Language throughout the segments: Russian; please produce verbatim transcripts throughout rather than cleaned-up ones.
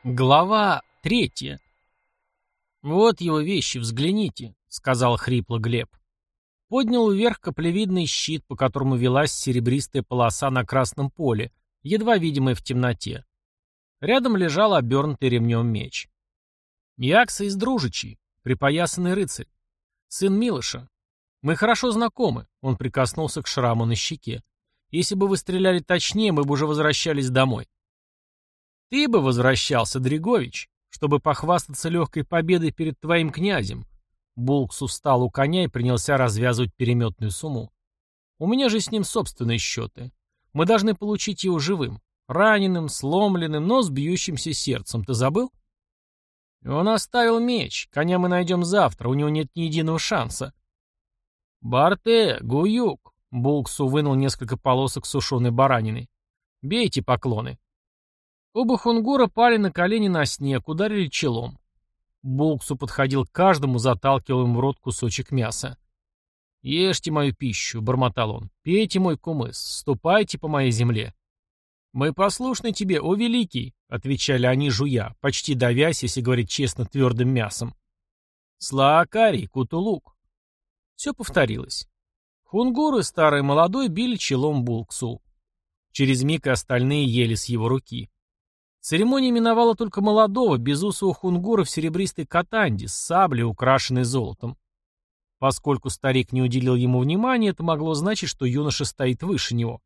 Глава третья. «Вот его вещи, взгляните», — сказал хрипло Глеб. Поднял вверх каплевидный щит, по которому велась серебристая полоса на красном поле, едва видимая в темноте. Рядом лежал обернутый ремнем меч. Якса из Дружичей, припоясанный рыцарь, сын Милоша. Мы хорошо знакомы, — он прикоснулся к шраму на щеке. Если бы вы стреляли точнее, мы бы уже возвращались домой. Ты бы возвращался, Дригович, чтобы похвастаться легкой победой перед твоим князем. Булкс устал у коня и принялся развязывать переметную сумму. У меня же с ним собственные счеты. Мы должны получить его живым, раненым, сломленным, но с бьющимся сердцем. Ты забыл? Он оставил меч. Коня мы найдем завтра, у него нет ни единого шанса. Барте, Гуюк. Булксу вынул несколько полосок сушеной баранины. Бейте поклоны. Оба хунгура пали на колени на снег, ударили челом. Булксу подходил к каждому, заталкивал им в рот кусочек мяса. «Ешьте мою пищу», — бормотал он, — «пейте мой кумыс, ступайте по моей земле». «Мы послушны тебе, о великий», — отвечали они, жуя, почти давясь, если говорить честно, твердым мясом. «Слаакари, Кутулук». Все повторилось. Хунгуры, старый и молодой, били челом Булксу. Через миг и остальные ели с его руки. Церемония миновала только молодого, безусого хунгура в серебристой катанде с саблей, украшенной золотом. Поскольку старик не уделил ему внимания, это могло значить, что юноша стоит выше него.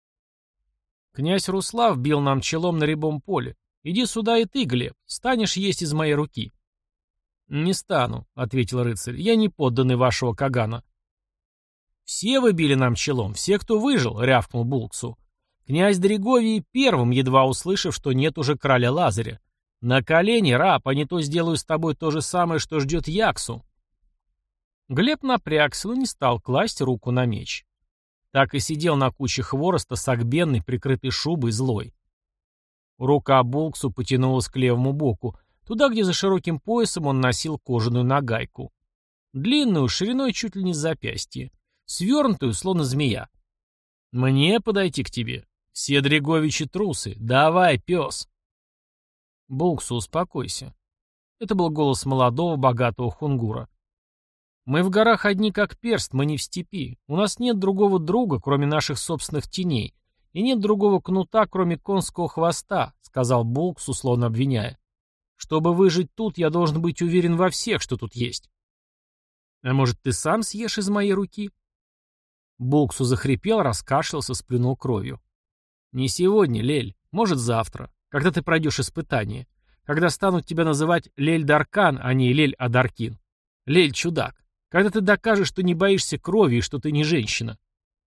«Князь Руслав бил нам челом на рябом поле. Иди сюда и ты, Глеб, станешь есть из моей руки». «Не стану», — ответил рыцарь, — «я не подданный вашего Кагана». «Все вы били нам челом, все, кто выжил», — рявкнул Булксу. Князь Дриговий первым, едва услышав, что нет уже короля Лазаря. «На колени, раб, а не то сделаю с тобой то же самое, что ждет Яксу». Глеб напрягся, но не стал класть руку на меч. Так и сидел на куче хвороста, согбенный, прикрытый шубой, злой. Рука Булксу потянулась к левому боку, туда, где за широким поясом он носил кожаную нагайку. Длинную, шириной чуть ли не с запястья, свернутую, словно змея. «Мне подойти к тебе? Все Дриговичи трусы. Давай, пес!» «Булксу, успокойся». Это был голос молодого, богатого хунгура. «Мы в горах одни как перст, мы не в степи. У нас нет другого друга, кроме наших собственных теней, и нет другого кнута, кроме конского хвоста», — сказал Булксу, словно обвиняя. «Чтобы выжить тут, я должен быть уверен во всех, что тут есть». «А может, ты сам съешь из моей руки?» Булксу захрипел, раскашлялся, сплюнул кровью. «Не сегодня, Лель, может завтра, когда ты пройдешь испытание, когда станут тебя называть Лель-Даркан, а не Лель-Адаркин. Лель-Чудак, когда ты докажешь, что не боишься крови и что ты не женщина».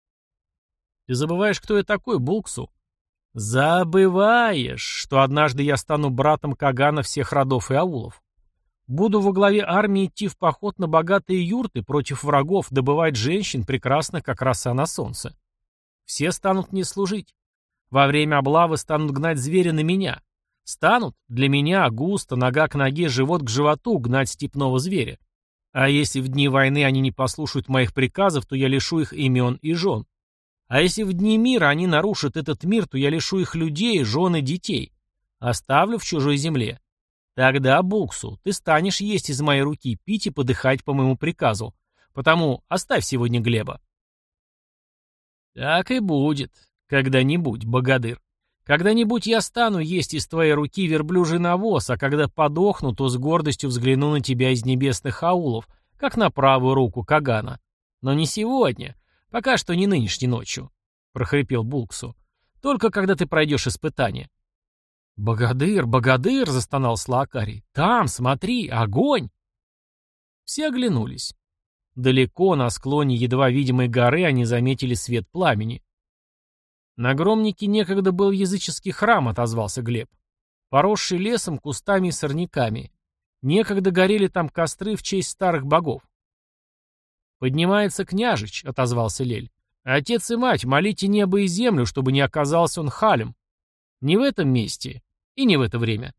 «Ты забываешь, кто я такой, Булксу?» «Забываешь, что однажды я стану братом Кагана всех родов и аулов. Буду во главе армии идти в поход на богатые юрты против врагов, добывать женщин, прекрасных, как роса на солнце. Все станут мне служить. Во время облавы станут гнать зверя на меня. Станут для меня густо, нога к ноге, живот к животу гнать степного зверя. А если в дни войны они не послушают моих приказов, то я лишу их имен и жен. А если в дни мира они нарушат этот мир, то я лишу их людей, жен и детей. Оставлю в чужой земле. Тогда, Булксу, ты станешь есть из моей руки, пить и подыхать по моему приказу. Потому оставь сегодня Глеба». «Так и будет. Когда-нибудь, богатырь. Когда-нибудь я стану есть из твоей руки верблюжий навоз, а когда подохну, то с гордостью взгляну на тебя из небесных аулов, как на правую руку Кагана. Но не сегодня, пока что не нынешней ночью», — прохрипел Булксу. «Только когда ты пройдешь испытание». «Богатырь, богатырь!» — застонал Слаакари. «Там, смотри, огонь!» Все оглянулись. Далеко, на склоне едва видимой горы, они заметили свет пламени. «На Громнике некогда был языческий храм», — отозвался Глеб. «Поросший лесом, кустами и сорняками. Некогда горели там костры в честь старых богов». «Поднимается княжич», — отозвался Лель. «Отец и мать, молите небо и землю, чтобы не оказался он халем. Не в этом месте и не в это время».